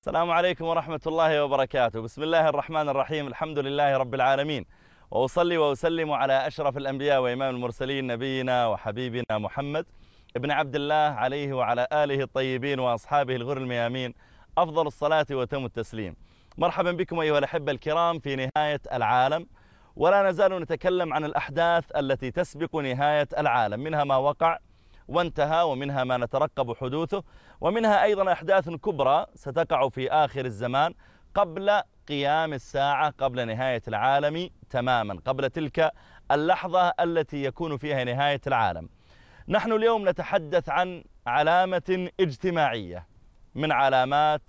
السلام عليكم ورحمة الله وبركاته. بسم الله الرحمن الرحيم. الحمد لله رب العالمين، وأصلي وأسلم على أشرف الأنبياء وإمام المرسلين نبينا وحبيبنا محمد ابن عبد الله عليه وعلى آله الطيبين وأصحابه الغر الميامين أفضل الصلاة وتم التسليم. مرحبا بكم أيها الأحبة الكرام في نهاية العالم، ولا نزال نتكلم عن الأحداث التي تسبق نهاية العالم، منها ما وقع وانتهى، ومنها ما نترقب حدوثه، ومنها أيضا أحداث كبرى ستقع في آخر الزمان قبل قيام الساعة، قبل نهاية العالم تماما، قبل تلك اللحظة التي يكون فيها نهاية العالم. نحن اليوم نتحدث عن علامة اجتماعية من علامات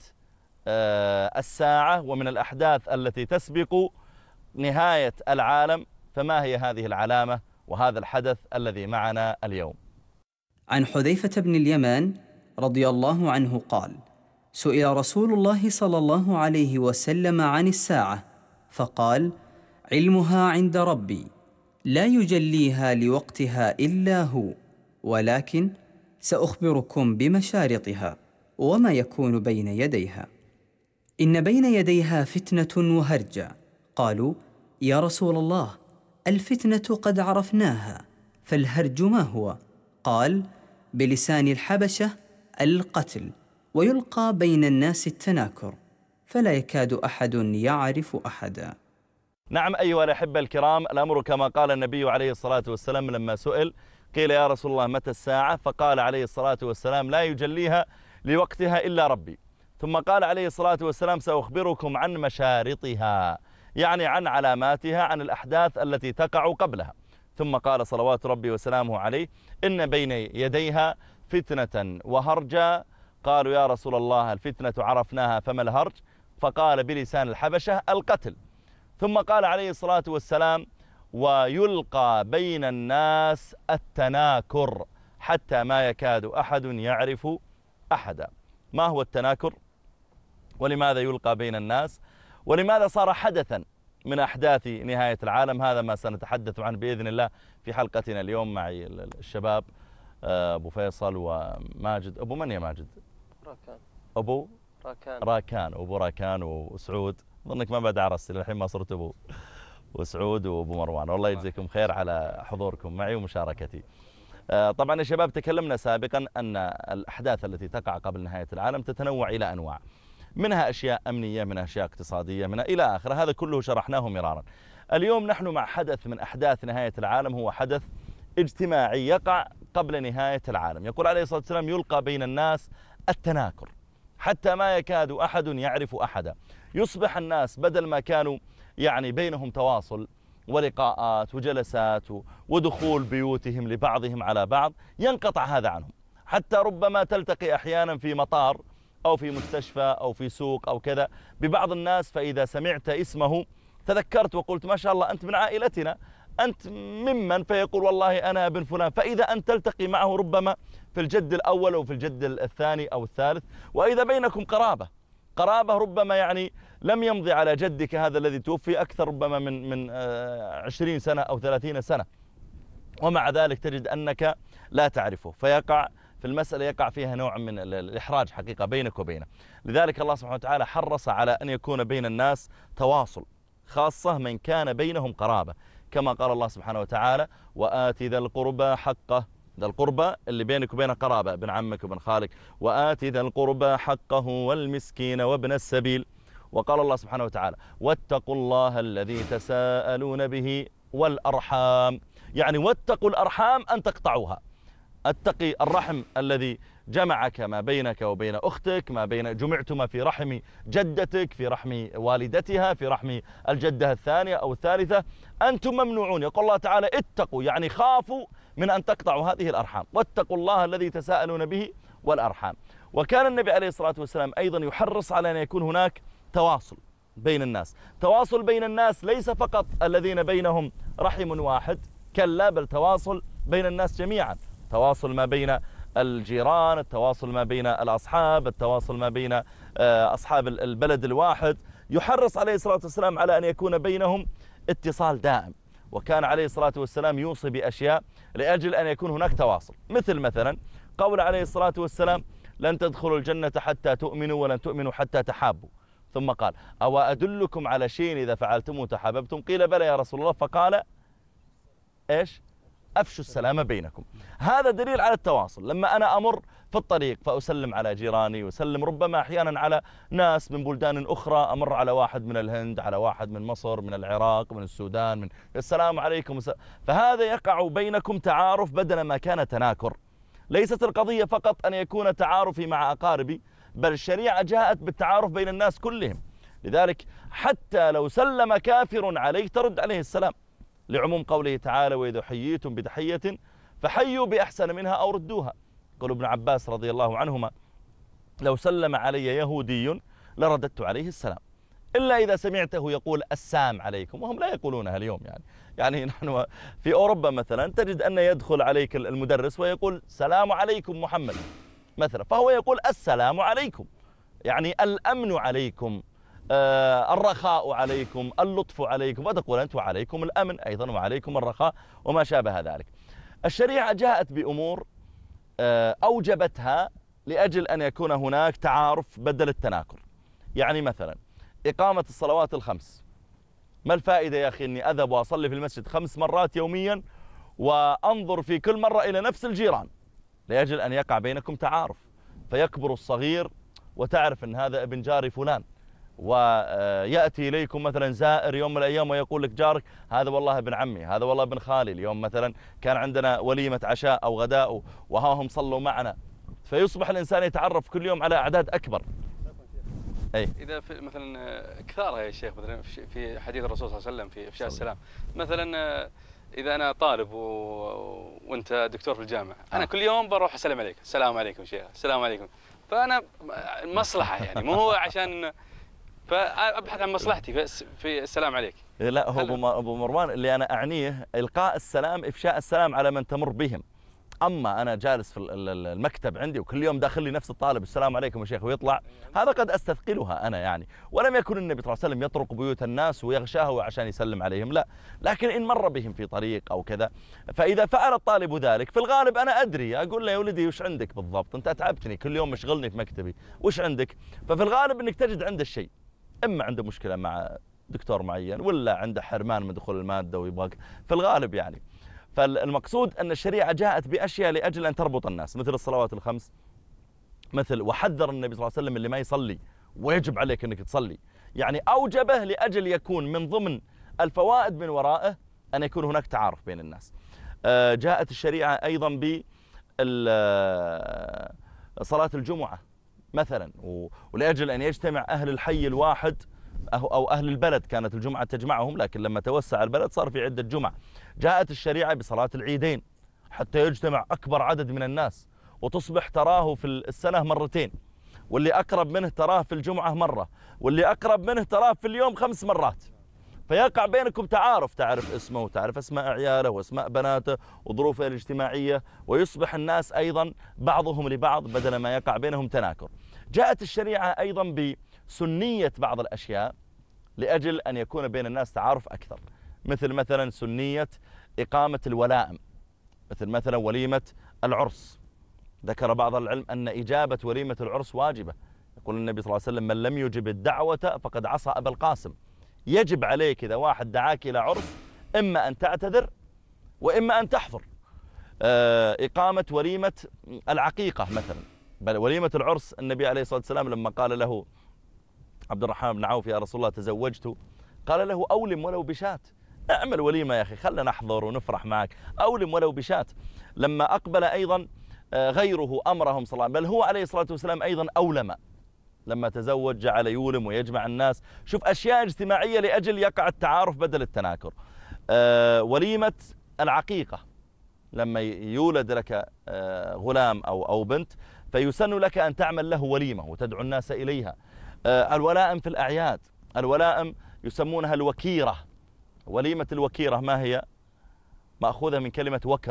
الساعة ومن الأحداث التي تسبق نهاية العالم. فما هي هذه العلامة وهذا الحدث الذي معنا اليوم؟ عن حذيفة بن اليمان رضي الله عنه قال: سئل رسول الله صلى الله عليه وسلم عن الساعة فقال: علمها عند ربي لا يجليها لوقتها إلا هو، ولكن سأخبركم بمشارطها وما يكون بين يديها. إن بين يديها فتنة وهرجة. قالوا: يا رسول الله، الفتنة قد عرفناها، فالهرج ما هو؟ قال: بلسان الحبشة القتل، ويلقى بين الناس التناكر، فلا يكاد أحد يعرف أحدا. نعم أيها الأحبة الكرام، الأمر كما قال النبي عليه الصلاة والسلام لما سئل قيل: يا رسول الله متى الساعة؟ فقال عليه الصلاة والسلام: لا يجليها لوقتها إلا ربي. ثم قال عليه الصلاة والسلام: سأخبركم عن مشارطها، يعني عن علاماتها، عن الأحداث التي تقع قبلها. ثم قال صلوات ربي وسلامه عليه: إن بين يديها فتنة وهرجا. قالوا: يا رسول الله، الفتنة عرفناها، فما الهرج؟ فقال بلسان الحبشة القتل. ثم قال عليه الصلاة والسلام: ويلقى بين الناس التناكر، حتى ما يكاد أحد يعرف أحدا. ما هو التناكر؟ ولماذا يلقى بين الناس؟ ولماذا صار حدثا من أحداث نهاية العالم؟ هذا ما سنتحدث عنه بإذن الله في حلقتنا اليوم معي الشباب أبو فيصل وماجد. أبو من يا ماجد؟ راكان. أبو راكان. أبو راكان وسعود. أظنك ما بعد عرست الحين، ما صرت أبو وسعود وأبو مروان. والله يجزيكم خير على حضوركم معي ومشاركتي. طبعا يا شباب، تكلمنا سابقا أن الأحداث التي تقع قبل نهاية العالم تتنوع إلى أنواع، منها أشياء أمنية، منها أشياء اقتصادية، منها إلى آخر. هذا كله شرحناه مرارا. اليوم نحن مع حدث من أحداث نهاية العالم، هو حدث اجتماعي يقع قبل نهاية العالم. يقول عليه الصلاة والسلام: يلقى بين الناس التناكر، حتى ما يكاد أحد يعرف أحدا. يصبح الناس بدل ما كانوا يعني بينهم تواصل ولقاءات وجلسات ودخول بيوتهم لبعضهم على بعض، ينقطع هذا عنهم. حتى ربما تلتقي أحيانا في مطار أو في مستشفى أو في سوق أو كذا ببعض الناس، فإذا سمعت اسمه تذكرت وقلت: ما شاء الله، أنت من عائلتنا، أنت ممن؟ فيقول: والله أنا ابن فلان. فإذا أنت تلتقي معه ربما في الجد الأول أو في الجد الثاني أو الثالث، وإذا بينكم قرابة ربما يعني لم يمضي على جدك هذا الذي توفي أكثر ربما من 20 سنة أو 30 سنة، ومع ذلك تجد أنك لا تعرفه، فيقع في المسألة، يقع فيها نوع من الإحراج حقيقة بينك وبينه. لذلك الله سبحانه وتعالى حرص على أن يكون بين الناس تواصل، خاصة من كان بينهم قرابة، كما قال الله سبحانه وتعالى: وآت ذا القربى حقه. ذا القربى اللي بينك وبين قرابة، ابن عمك وابن خالك. وآت ذا القربى حقه والمسكين وابن السبيل. وقال الله سبحانه وتعالى: واتقوا الله الذي تساءلون به والأرحام. يعني واتقوا الأرحام أن تقطعوها. اتقي الرحم الذي جمعك ما بينك وبين أختك، ما بين جمعتما في رحم جدتك، في رحم والدتها، في رحم الجدة الثانية أو الثالثة. أنتم ممنوعون. يقول الله تعالى: اتقوا، يعني خافوا من أن تقطعوا هذه الأرحام. واتقوا الله الذي تساءلون به والأرحام. وكان النبي عليه الصلاة والسلام أيضا يحرص على أن يكون هناك تواصل بين الناس. تواصل بين الناس ليس فقط الذين بينهم رحم واحد، كلا، بل تواصل بين الناس جميعا. تواصل ما بين الجيران، التواصل ما بين الأصحاب، التواصل ما بين أصحاب البلد الواحد. يحرص عليه الصلاة والسلام على أن يكون بينهم اتصال دائم. وكان عليه الصلاة والسلام يوصي بأشياء لأجل أن يكون هناك تواصل، مثلا قول عليه الصلاة والسلام: لن تدخلوا الجنة حتى تؤمنوا ولن تؤمنوا حتى تحابوا. ثم قال أو أدلكم على شيء إذا فعلتموه تحاببتم؟ قيل بلى يا رسول الله. فقال إيش؟ أفشوا السلام بينكم. هذا دليل على التواصل. لما أنا أمر في الطريق فأسلم على جيراني، وسلم ربما أحيانا على ناس من بلدان أخرى، أمر على واحد من الهند، على واحد من مصر، من العراق، من السودان، من السلام عليكم، فهذا يقع بينكم تعارف بدل ما كان تناكر. ليست القضية فقط أن يكون تعارفي مع أقاربي، بل الشريعة جاءت بالتعارف بين الناس كلهم. لذلك حتى لو سلم كافر عليك ترد عليه السلام، لعموم قوله تعالى وإذا حييتم بتحية فحيوا بأحسن منها أو ردوها. قال ابن عباس رضي الله عنهما لو سلم علي يهودي لرددت عليه السلام، إلا إذا سمعته يقول السام عليكم، وهم لا يقولونها اليوم. يعني نحن في أوروبا مثلا تجد أن يدخل عليك المدرس ويقول سلام عليكم محمد مثلا، فهو يقول السلام عليكم، يعني الأمن عليكم، الرخاء عليكم، اللطف عليكم، وتقول أنت وعليكم الأمن أيضا وعليكم الرخاء وما شابه ذلك. الشريعة جاءت بأمور أوجبتها لأجل أن يكون هناك تعارف بدل التناكر. يعني مثلا إقامة الصلوات الخمس، ما الفائدة يا أخي أني أذهب وأصلي في المسجد 5 مرات يوميا وأنظر في كل مرة إلى نفس الجيران؟ لأجل أن يقع بينكم تعارف، فيكبر الصغير وتعرف أن هذا ابن جاري فلان، ويأتي إليكم مثلا زائر يوم من الأيام ويقول لك جارك هذا والله ابن عمي، هذا والله ابن خالي، اليوم مثلا كان عندنا وليمة عشاء أو غداء وها هم صلوا معنا، فيصبح الإنسان يتعرف كل يوم على أعداد أكبر. أي إذا في مثلا كثارها يا شيخ، مثلا في حديث الرسول صلى الله عليه وسلم في إفشاء السلام، مثلا إذا أنا طالب وأنت دكتور في الجامعة، أنا كل يوم بروح أسلم عليك، السلام عليكم شيخ، السلام عليكم، فأنا مصلحة يعني، مو هو عشان، فأبحث عن مصلحتي في السلام عليك. لا، هو أبو مروان اللي أنا أعنيه إلقاء السلام، إفشاء السلام على من تمر بهم. أما أنا جالس في المكتب عندي وكل يوم داخل لي نفس الطالب السلام عليكم يا شيخ ويطلع، هذا قد أستثقلها أنا يعني. ولم يكن النبي صلى الله عليه وسلم يطرق بيوت الناس ويغشاها عشان يسلم عليهم، لا، لكن إن مر بهم في طريق أو كذا، فإذا فعل الطالب ذلك في الغالب أنا أدري، أقول له يا ولدي وش عندك بالضبط؟ أنت أتعبتني كل يوم مشغلني في مكتبي، وش عندك؟ ففي الغالب أنك تجد عنده الشيء، إما عنده مشكلة مع دكتور معين، ولا عنده حرمان من دخول المادة ويبغاك في الغالب يعني. فالمقصود أن الشريعة جاءت بأشياء لأجل أن تربط الناس، مثل الصلوات الخمس، مثل وحذر النبي صلى الله عليه وسلم اللي ما يصلي ويجب عليك أنك تصلي، يعني أوجبه لأجل يكون من ضمن الفوائد من ورائه أن يكون هناك تعارف بين الناس. جاءت الشريعة أيضا بصلاة الجمعة مثلا، ولأجل أن يجتمع أهل الحي الواحد أو أهل البلد، كانت الجمعة تجمعهم، لكن لما توسع البلد صار في عدة جمع. جاءت الشريعة بصلاة العيدين حتى يجتمع أكبر عدد من الناس، وتصبح تراه في السنة مرتين، واللي أقرب منه تراه في الجمعة مرة، واللي أقرب منه تراه في اليوم 5 مرات، فيقع بينكم تعارف، تعرف اسمه وتعرف اسماء عياله واسماء بناته وظروفه الاجتماعية، ويصبح الناس أيضا بعضهم لبعض بدل ما يقع بينهم تناكر. جاءت الشريعة أيضا بسنية بعض الأشياء لأجل أن يكون بين الناس تعارف أكثر، مثلا سنية إقامة الولائم، مثلا وليمة العرس. ذكر بعض العلم أن إجابة وليمة العرس واجبة، يقول النبي صلى الله عليه وسلم من لم يجب الدعوة فقد عصى أبا القاسم. يجب عليك إذا واحد دعاك إلى عرس إما أن تعتذر وإما أن تحضر. إقامة وليمة العقيقة مثلا، بل وليمة العرس النبي عليه الصلاة والسلام لما قال له عبد الرحمن بن عوف يا رسول الله تزوجت، قال له أولم ولو بشاة، اعمل وليمة يا أخي، خلنا نحضر ونفرح معك، أولم ولو بشاة. لما أقبل أيضا غيره أمرهم صلى الله عليه وسلم، بل هو عليه الصلاة والسلام أيضا أولم، لما تزوج جعل يولم ويجمع الناس. شوف أشياء اجتماعية لأجل يقع التعارف بدل التناكر. وليمة العقيقة، لما يولد لك غلام أو بنت فيسن لك أن تعمل له وليمة وتدعو الناس إليها. الولائم في الأعياد، الولائم يسمونها الوكيرة. وليمة الوكيرة ما هي؟ مأخوذة من كلمة وكر.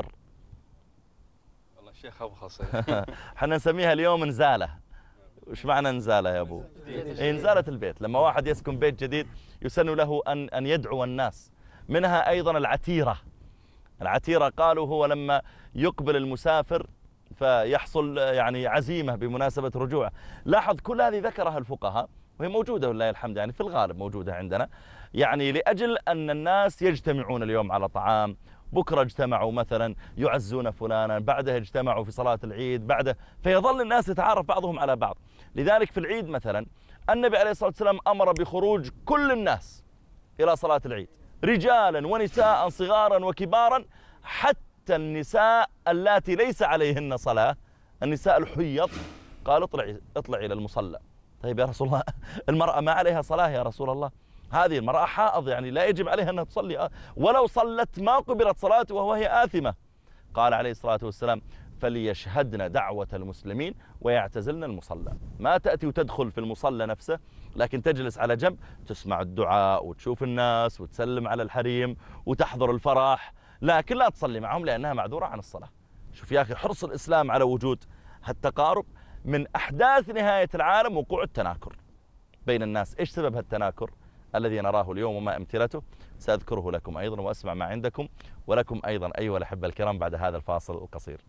والله الشيخ أبخص. حنا نسميها اليوم نزالة. وش معنى نزالة يا أبو؟ نزالة البيت، لما واحد يسكن بيت جديد يسن له أن يدعو الناس. منها أيضا العتيرة. العتيرة قالوا هو لما يقبل المسافر فيحصل يعني عزيمة بمناسبة رجوعه. لاحظ كل هذه ذكرها الفقهاء وهي موجودة ولله الحمد، يعني في الغالب موجودة عندنا، يعني لأجل أن الناس يجتمعون اليوم على طعام، بكرة اجتمعوا مثلا يعزون فلانا، بعدها اجتمعوا في صلاة العيد، بعده فيظل الناس يتعارف بعضهم على بعض. لذلك في العيد مثلا النبي عليه الصلاة والسلام أمر بخروج كل الناس إلى صلاة العيد، رجالا ونساء صغارا وكبارا، حتى النساء اللاتي ليس عليهن صلاة، النساء الحيض، قال اطلعي إلى المصلى. طيب يا رسول الله المرأة ما عليها صلاة يا رسول الله، هذه المرأة حائض يعني لا يجب عليها أنها تصلي، ولو صلت ما قبلت صلاتها وهي آثمة. قال عليه الصلاة والسلام فليشهدن دعوة المسلمين ويعتزلن المصلى. ما تأتي وتدخل في المصلى نفسه، لكن تجلس على جنب تسمع الدعاء وتشوف الناس وتسلم على الحريم وتحضر الفرح، لكن لا تصلي معهم لأنها معذورة عن الصلاة. شوف يا أخي حرص الإسلام على وجود هالتقارب. من أحداث نهاية العالم وقوع التناكر بين الناس. إيش سبب هالتناكر الذي نراه اليوم وما أمثلته؟ سأذكره لكم أيضا وأسمع ما عندكم ولكم أيضا أيها الأحبة الكرام بعد هذا الفاصل القصير.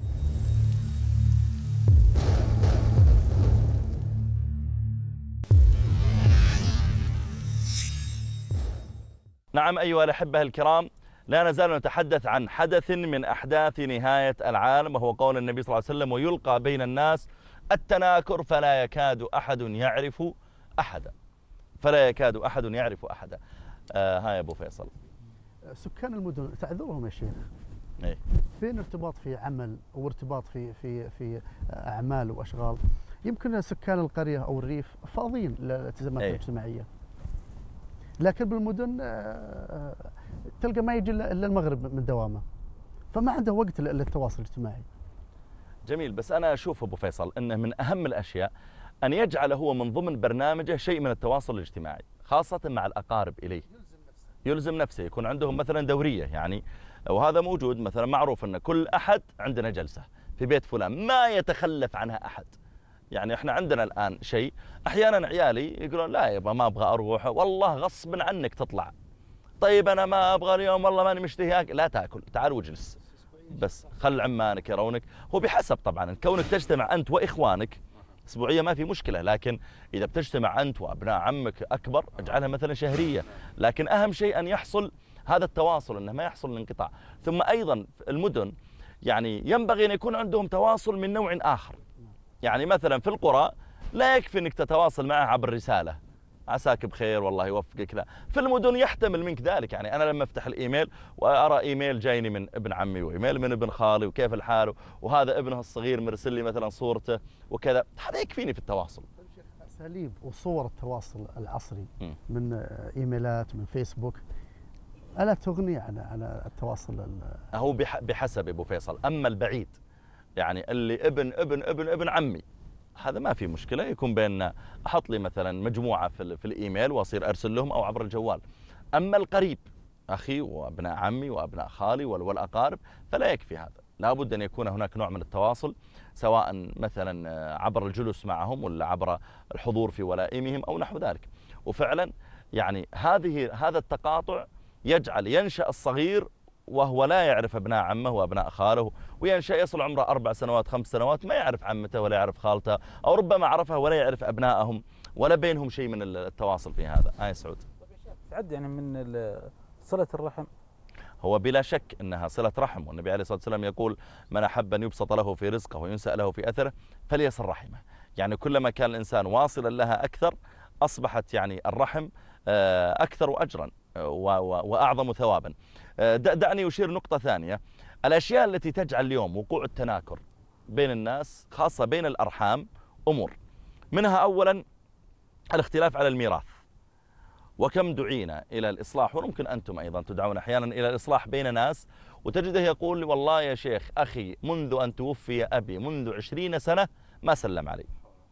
نعم أيها الأحبة الكرام، لا نزال نتحدث عن حدث من أحداث نهاية العالم، وهو قول النبي صلى الله عليه وسلم ويلقى بين الناس التناكر فلا يكاد أحد يعرف أحدا، فلا يكاد أحد يعرف أحدا. ها يا أبو فيصل، سكان المدن تعذرهم يا شيخ، إيه؟ فين ارتباط في عمل أو ارتباط في أعمال وأشغال. يمكن سكان القرية أو الريف فاضيين للالتزامات الاجتماعية، لكن بالمدن تلقى ما يجي إلا المغرب من دوامه، فما عنده وقت للتواصل الاجتماعي. جميل، بس أنا أشوف أبو فيصل أنه من أهم الأشياء أن يجعل هو من ضمن برنامجه شيء من التواصل الاجتماعي، خاصة مع الأقارب إليه. يلزم نفسه يكون عندهم مثلا دورية يعني، وهذا موجود مثلا معروف أن كل أحد عندنا جلسة في بيت فلان ما يتخلف عنها أحد. يعني احنا عندنا الآن شيء أحيانا عيالي يقولون لا يبا ما أبغى أروح، والله غصب عنك تطلع. طيب أنا ما أبغى اليوم والله ماني مشتهي لا تأكل، تعال واجلس بس خل عمانك يرونك. هو بحسب طبعا كونك تجتمع أنت وإخوانك أسبوعية ما في مشكلة، لكن إذا بتجتمع أنت وأبناء عمك أكبر اجعلها مثلا شهرية. لكن أهم شيء أن يحصل هذا التواصل، أنه ما يحصل الانقطاع. ثم أيضا المدن يعني ينبغي أن يكون عندهم تواصل من نوع آخر. يعني مثلا في القرى لا يكفي أنك تتواصل معه عبر رسالة عساك بخير والله يوفقك، لا، في المدن يحتمل منك ذلك. يعني أنا لما أفتح الإيميل وأرى إيميل جايني من ابن عمي وإيميل من ابن خالي وكيف الحال، وهذا ابنه الصغير مرسل لي مثلا صورته وكذا، هذا يكفيني في التواصل. أساليب وصور التواصل العصري من إيميلات من فيسبوك ألا تغني عن التواصل؟ هو بحسب أبو فيصل. أما البعيد يعني اللي ابن عمي هذا ما في مشكلة، يكون بيننا أحط لي مثلا مجموعة في الإيميل وأصير أرسل لهم أو عبر الجوال. أما القريب أخي وأبناء عمي وأبناء خالي والأقارب فلا يكفي هذا، لابد أن يكون هناك نوع من التواصل، سواء مثلا عبر الجلوس معهم ولا عبر الحضور في ولائمهم أو نحو ذلك. وفعلا يعني هذا التقاطع يجعل ينشأ الصغير وهو لا يعرف أبناء عمه وأبناء خاله، وينشأ يصل عمره 4 سنوات 5 سنوات ما يعرف عمته ولا يعرف خالته، أو ربما عرفها ولا يعرف أبنائهم ولا بينهم شيء من التواصل في هذا. سعود تعد يعني من صلة الرحم، هو بلا شك أنها صلة رحم، والنبي عليه الصلاة والسلام يقول من أحب أن يبسط له في رزقه وينسأ له في أثره فليصل رحمه. يعني كلما كان الإنسان واصلا لها أكثر أصبحت يعني الرحم أكثر أجرا وأعظم ثوابا. دعني أشير نقطة ثانية. الأشياء التي تجعل اليوم وقوع التناكر بين الناس خاصة بين الأرحام أمور، منها أولا الاختلاف على الميراث، وكم دعينا إلى الإصلاح، وممكن أنتم أيضا تدعون أحيانا إلى الإصلاح بين ناس، وتجده يقول والله يا شيخ أخي منذ أن توفي أبي منذ 20 سنة ما سلم علي.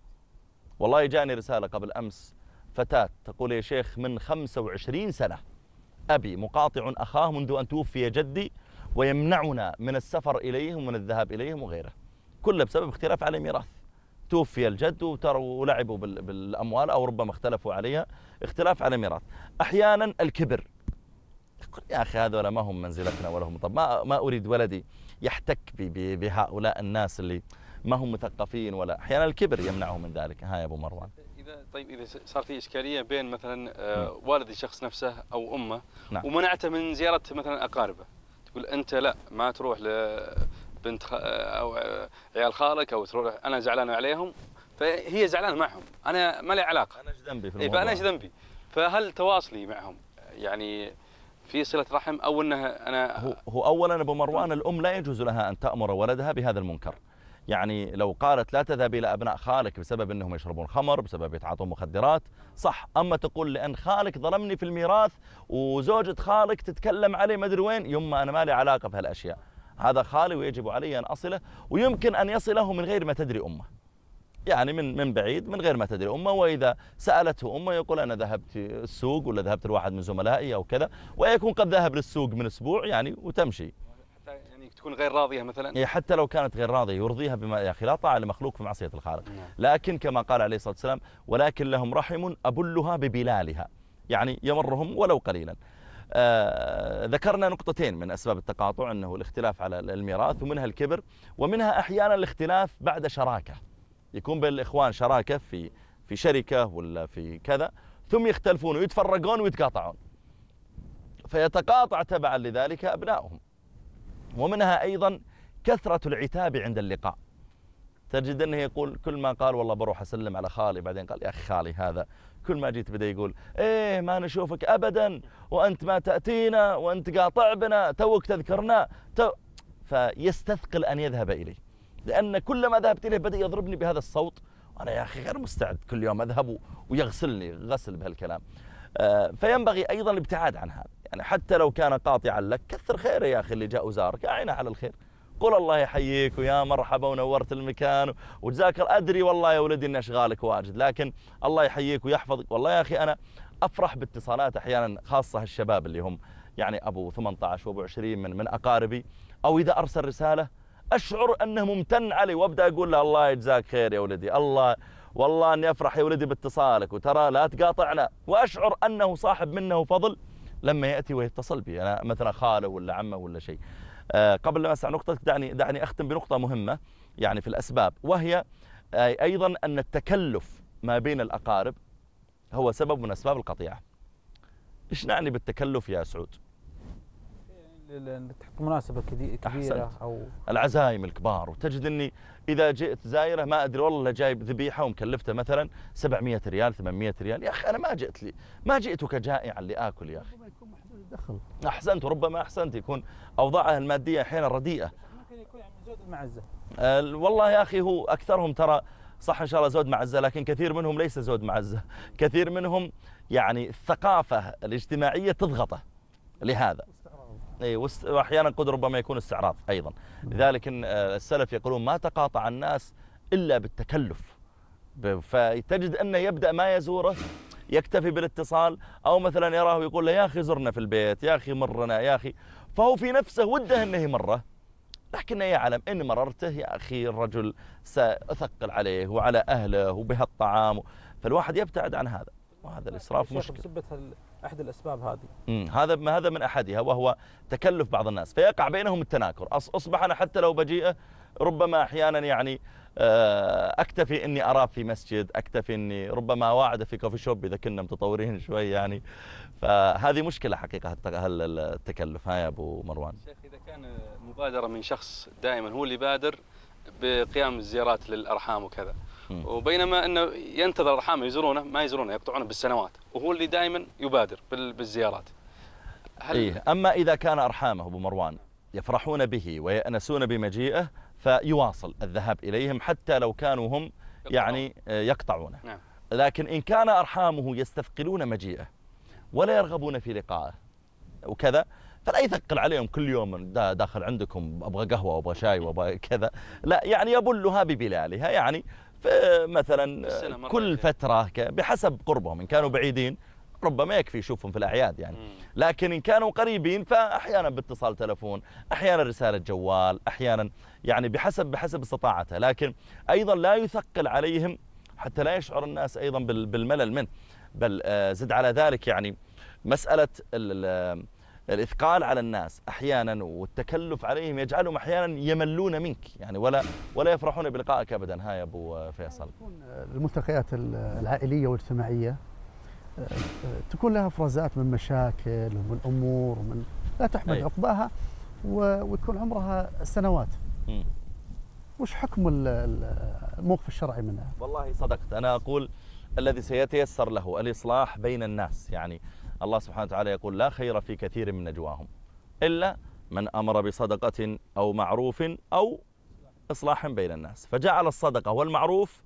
والله جاءني رسالة قبل أمس فتاة تقول يا شيخ من 25 سنة أبي مقاطع أخاه منذ أن توفي جدي ويمنعنا من السفر إليهم ومن الذهاب إليهم وغيره، كله بسبب اختلاف على ميراث. توفي الجد ولعبوا بالأموال أو ربما اختلفوا عليها، اختلاف على ميراث. أحيانا الكبر، قل يا أخي هذول ما هم منزلتنا ولا هم. طب ما أريد ولدي يحتك بهؤلاء الناس اللي ما هم مثقفين، ولا أحيانا الكبر يمنعه من ذلك. ها يا أبو مروان. طيب إذا صار في إشكالية بين مثلا والد الشخص نفسه أو أمه، نعم. ومنعته من زيارة مثلا أقاربه، تقول أنت لا ما تروح لبنت أو عيال خالك، أو تروح، أنا زعلان عليهم، فهي زعلانة معهم، أنا ما لي علاقة، أنا إيش ذنبي في الموضوع؟ فأنا إيش ذنبي؟ فهل تواصلي معهم يعني في صلة رحم، أو أنه أنا هو أولا أبو مروان الأم لا يجوز لها أن تأمر ولدها بهذا المنكر. يعني لو قالت لا تذهب إلى أبناء خالك بسبب أنهم يشربون خمر، بسبب يتعاطون مخدرات، صح. أما تقول لأن خالك ظلمني في الميراث وزوجة خالك تتكلم عليه ما أدري وين، يما أنا ما لي علاقة بهالأشياء، هذا خالي ويجب علي أن أصله، ويمكن أن يصله من غير ما تدري أمه، يعني من بعيد من غير ما تدري أمه. وإذا سألته أمه يقول أنا ذهبت السوق ولا ذهبت لواحد من زملائي أو كذا، ويكون قد ذهب للسوق من أسبوع يعني وتمشي. يعني تكون غير راضية مثلا؟ حتى لو كانت غير راضية يرضيها بما، يا أخي لا طاعة لمخلوق في معصية الخالق. لكن كما قال عليه الصلاة والسلام ولكن لهم رحم أبلها ببلالها، يعني يمرهم ولو قليلا. ذكرنا نقطتين من أسباب التقاطع، أنه الاختلاف على الميراث، ومنها الكبر، ومنها أحيانا الاختلاف بعد شراكة، يكون بين الإخوان شراكة في شركة ولا في كذا، ثم يختلفون ويتفرقون ويتقاطعون، فيتقاطع تبعا لذلك أبنائهم. ومنها أيضا كثرة العتاب عند اللقاء، تجد أنه يقول كل ما قال والله بروح أسلم على خالي، بعدين قال يا أخي خالي هذا كل ما جيت بدأ يقول إيه ما نشوفك أبدا، وأنت ما تأتينا، وأنت قاطع بنا، توك تذكرنا فيستثقل أن يذهب إليه، لأن كلما ذهبت إليه بدأ يضربني بهذا الصوت، وأنا يا أخي غير مستعد كل يوم أذهب ويغسلني غسل بهالكلام. فينبغي أيضا الابتعاد عن هذا، يعني حتى لو كان قاطعا لك كثر خيره يا أخي اللي جاء وزارك، أعينه على الخير، قل الله يحييك ويا مرحبا ونورت المكان وجزاك الله، أدري والله يا ولدي إن أشغالك واجد، لكن الله يحييك ويحفظك. والله يا أخي أنا أفرح باتصالات أحيانا، خاصة الشباب اللي هم يعني أبو 18 وأبو 20 من أقاربي، أو إذا أرسل رسالة أشعر أنه ممتن علي، وأبدأ أقول له الله يجزاك خير يا ولدي، الله والله أني أفرح يا ولدي باتصالك، وترى لا تقاطعنا، وأشعر أنه صاحب منه فضل لما يأتي ويتصل بي، أنا مثلا خاله ولا عمه ولا شيء. قبل ما أسمع نقطتك دعني أختم بنقطة مهمة يعني في الأسباب، وهي أيضا أن التكلف ما بين الأقارب هو سبب من أسباب القطيعة. إيش نعني بالتكلف يا سعود؟ تحط مناسبة كبيرة أحسنت. أو العزايم الكبار، وتجد أني إذا جئت زايرة ما أدري والله جايب ذبيحة ومكلفته مثلا 700 ريال 800 ريال، يا أخي أنا ما جئتك جائعا لآكل يا أخي. ربما يكون محدود الدخل. أحسنت، وربما أحسنت يكون أوضاعها المادية أحيانا رديئة. ممكن يكون يعني زود المعزة. والله يا أخي هو أكثرهم ترى صح إن شاء الله زود معزة، لكن كثير منهم ليس زود معزة، كثير منهم يعني الثقافة الاجتماعية تضغطه لهذا. وأحيانا قد ربما يكون استعراض أيضا. لذلك السلف يقولون ما تقاطع الناس إلا بالتكلف، فتجد أنه يبدأ ما يزوره يكتفي بالاتصال، أو مثلا يراه يقول له يا أخي زرنا في البيت، يا أخي مرنا يا أخي، فهو في نفسه وده أنه يمره، لكنه يعلم إن مررته يا أخي الرجل سأثقل عليه وعلى أهله وبهالطعام، فالواحد يبتعد عن هذا، وهذا الإسراف مشكلة. بسبة أحد الأسباب هذه. هذا من أحدها، وهو تكلف بعض الناس، فيقع بينهم التناكر. أصبح أنا حتى لو بجيئه ربما أحيانا يعني أكتفي أني أراه في مسجد، أكتفي أني ربما واعده في كوفي شوب إذا كنا متطورين شوي يعني، فهذه مشكلة حقيقة التكلف. ها يا أبو مروان. شيخ إذا كان مبادرة من شخص دائما هو اللي بادر بقيام الزيارات للأرحام وكذا، وبينما أنه ينتظر الأرحام يزورونه ما يزورونه، يقطعونه بالسنوات، وهو اللي دائما يبادر بالزيارات. أما إذا كان أرحامه أبو مروان يفرحون به ويأنسون بمجيئه فيواصل الذهاب إليهم حتى لو كانوا هم يعني يقطعونه. نعم. لكن إن كان أرحامه يستثقلون مجيئه ولا يرغبون في لقائه وكذا، فلا يثقل عليهم كل يوم داخل عندكم أبغى قهوة وأبغى شاي وأبغى كذا، لا يعني يبلها ببلالها، يعني مثلا كل فترة بحسب قربهم، إن كانوا بعيدين ربما يكفي يشوفهم في الأعياد يعني، لكن إن كانوا قريبين فأحيانا باتصال تلفون، أحيانا رسالة جوال، أحيانا يعني بحسب استطاعته، لكن أيضا لا يثقل عليهم حتى لا يشعر الناس أيضا بالملل منه. بل زد على ذلك يعني مسألة الإثقال على الناس أحيانا والتكلف عليهم يجعلهم أحيانا يملون منك يعني ولا يفرحون بلقائك أبدا. ها يا أبو فيصل. الملتقيات العائلية والاجتماعية تكون لها افرازات من مشاكل ومن امور ومن لا تحمد عقباها ويكون عمرها سنوات. وش حكم الموقف الشرعي منها؟ والله صدقت. انا اقول الذي سيتيسر له الاصلاح بين الناس، يعني الله سبحانه وتعالى يقول لا خير في كثير من نجواهم الا من امر بصدقه او معروف او اصلاح بين الناس، فجعل الصدقه والمعروف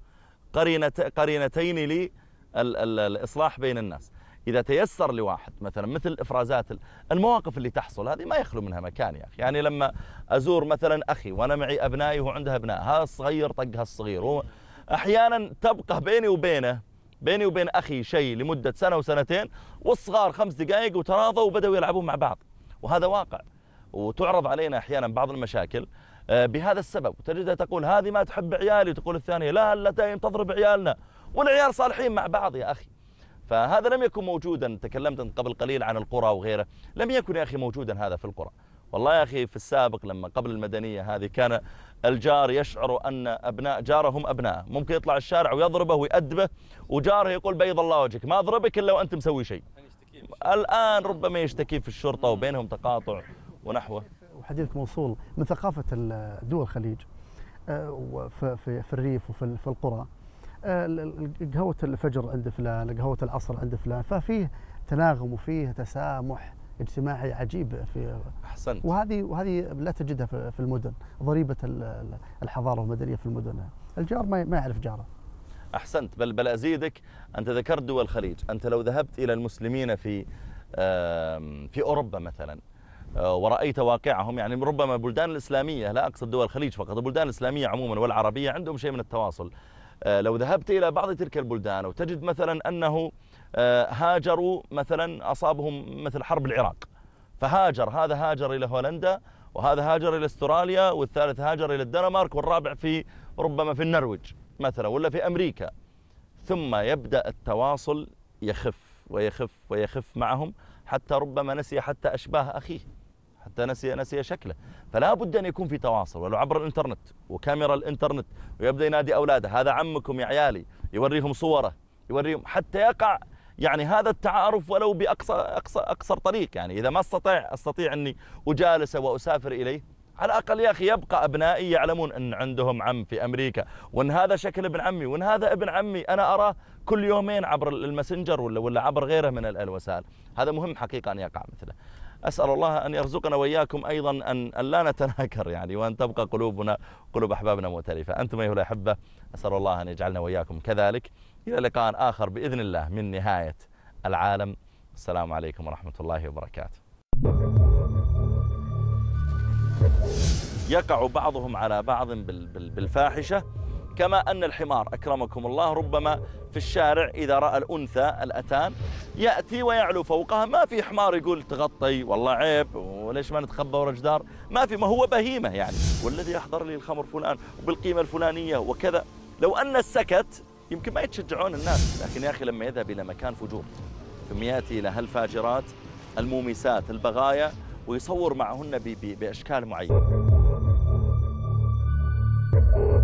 قرينتين الإصلاح بين الناس. إذا تيسر لواحد مثلا مثل إفرازات المواقف اللي تحصل هذه ما يخلو منها مكان يا أخي. يعني لما أزور مثلا أخي وأنا معي أبنائي وعنده أبناء، هذا الصغير طق هالصغير، أحيانا تبقى بيني وبين أخي شيء لمدة سنة وسنتين، والصغار 5 دقائق وتراضوا وبدأوا يلعبون مع بعض، وهذا واقع. وتعرض علينا أحيانا بعض المشاكل بهذا السبب، وتجدها تقول هذه ما تحب عيالي، وتقول الثانية لا دايم تضرب عيالنا، والعيال صالحين مع بعض يا أخي. فهذا لم يكن موجودا. تكلمت قبل قليل عن القرى وغيره، لم يكن يا أخي موجودا هذا في القرى. والله يا أخي في السابق لما قبل المدنية هذه كان الجار يشعر أن أبناء جارهم أبناء، ممكن يطلع الشارع ويضربه ويأدبه، وجاره يقول بيض الله وجهك ما أضربك إلا وأنت مسوي شيء. الآن ربما يشتكي في الشرطة وبينهم تقاطع ونحوه. وحديثك موصول من ثقافة دول الخليج في الريف وفي القرى. قهوة الفجر عند فلان، قهوة العصر عند فلان، ففيه تناغم وفيه تسامح اجتماعي عجيب في. أحسنت. وهذه لا تجدها في المدن، ضريبة الحضارة والمدنية في المدن. الجار ما يعرف جاره. أحسنت. بل أزيدك، أنت ذكرت دول الخليج، أنت لو ذهبت إلى المسلمين في أوروبا مثلا ورأيت واقعهم، يعني ربما البلدان الإسلامية، لا أقصد دول الخليج فقط، البلدان الإسلامية عموما والعربية عندهم شيء من التواصل. لو ذهبت إلى بعض تلك البلدان وتجد مثلا أنه هاجروا مثلا، أصابهم مثل حرب العراق، فهاجر، هذا هاجر إلى هولندا، وهذا هاجر إلى استراليا، والثالث هاجر إلى الدنمارك، والرابع ربما في النرويج مثلا ولا في أمريكا. ثم يبدأ التواصل يخف ويخف ويخف معهم، حتى ربما نسي حتى أشباه أخيه، حتى نسي شكله. فلا بد أن يكون في تواصل، ولو عبر الإنترنت وكاميرا الإنترنت، ويبدأ ينادي أولاده هذا عمكم يا عيالي، يوريهم صوره، يوريهم حتى يقع يعني هذا التعارف ولو بأقصر طريق. يعني إذا ما أستطيع أني أجالسه وأسافر إليه، على الأقل يا أخي يبقى أبنائي يعلمون أن عندهم عم في أمريكا، وأن هذا شكل ابن عمي، وأن هذا ابن عمي أنا أراه كل يومين عبر الماسنجر ولا عبر غيره من الوسائل. هذا مهم حقيقة أن يقع مثله. أسأل الله أن يرزقنا وإياكم أيضا أن لا نتناكر يعني، وأن تبقى قلوبنا قلوب أحبابنا مؤتلفة. أنتم أيها الأحبة، أسأل الله أن يجعلنا وإياكم كذلك. إلى لقاء آخر بإذن الله من نهاية العالم. السلام عليكم ورحمة الله وبركاته. يقع بعضهم على بعض بالفاحشة، كما أن الحمار أكرمكم الله ربما في الشارع إذا رأى الأنثى الأتان يأتي ويعلو فوقها. ما في حمار يقول تغطي والله عيب وليش ما نتخبى ورا جدار، ما في، ما هو بهيمة يعني، والذي يحضر لي الخمر فلان وبالقيمة الفلانية وكذا. لو أن السكت يمكن ما يتشجعون الناس، لكن يا أخي لما يذهب إلى مكان فجور ثم يأتي إلى هالفاجرات المومسات البغايا ويصور معهن بأشكال معينة.